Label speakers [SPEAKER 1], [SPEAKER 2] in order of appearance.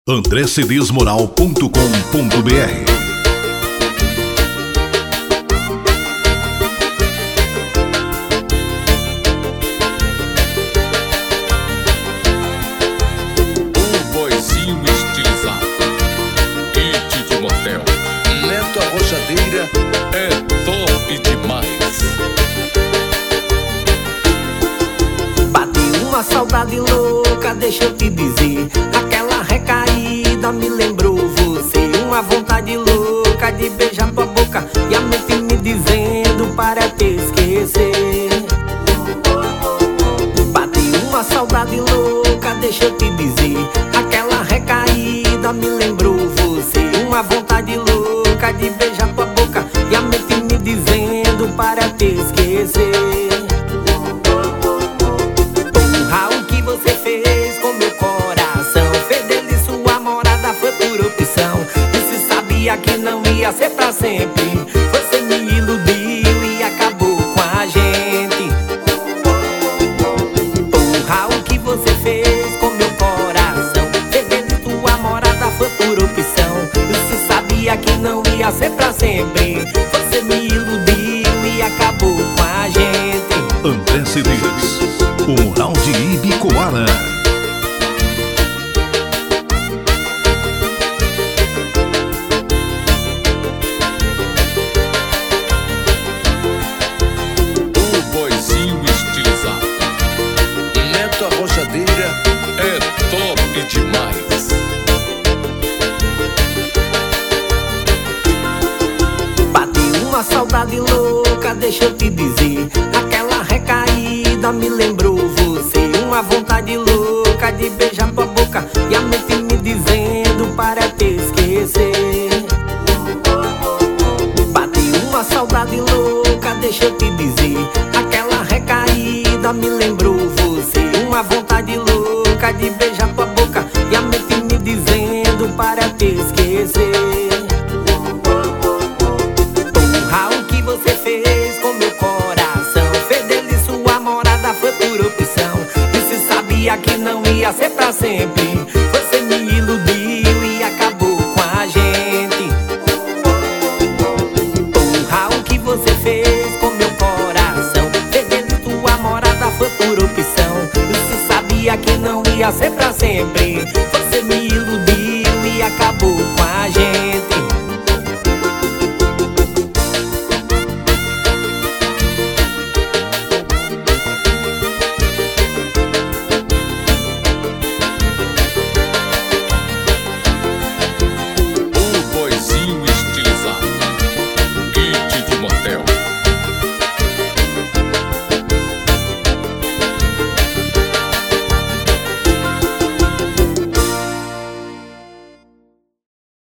[SPEAKER 1] andrecedesmoral.com.br.
[SPEAKER 2] Neto Arrojadeira é top demais.
[SPEAKER 3] Bate uma saudade louca, deixa eu te dizer. Aquela recaída me lembrou você. Uma vontade louca de beijar tua boca e a mente me dizendo para te esquecer. Bate uma saudade louca, deixa eu te dizer. Aquela recaída me lembrou você. Uma vontade louca de beijar tua boca e a mente me dizendo para te esquecer. Porra, o que você fez com meu coração? Fez dele sua morada, foi por opção. E se sabia que não ia ser pra sempre, você me iludiu e acabou com a gente. Porra, o que você fez com meu coração? Fez dele sua morada, foi por opção. Que não ia ser pra sempre, você me iludiu e acabou com a gente.
[SPEAKER 1] André Cedês, o Moral de Ibicoara.
[SPEAKER 2] O boizinho estilizado. Neto Arrojadeira é top demais.
[SPEAKER 3] Uma saudade louca, deixa eu te dizer. Aquela recaída me lembrou você. Uma vontade louca de beijar tua boca e a mente me dizendo para te esquecer. Bate uma saudade louca, deixa eu te dizer. Aquela recaída me lembrou você. Uma vontade louca de beijar tua boca e a mente me dizendo para te esquecer.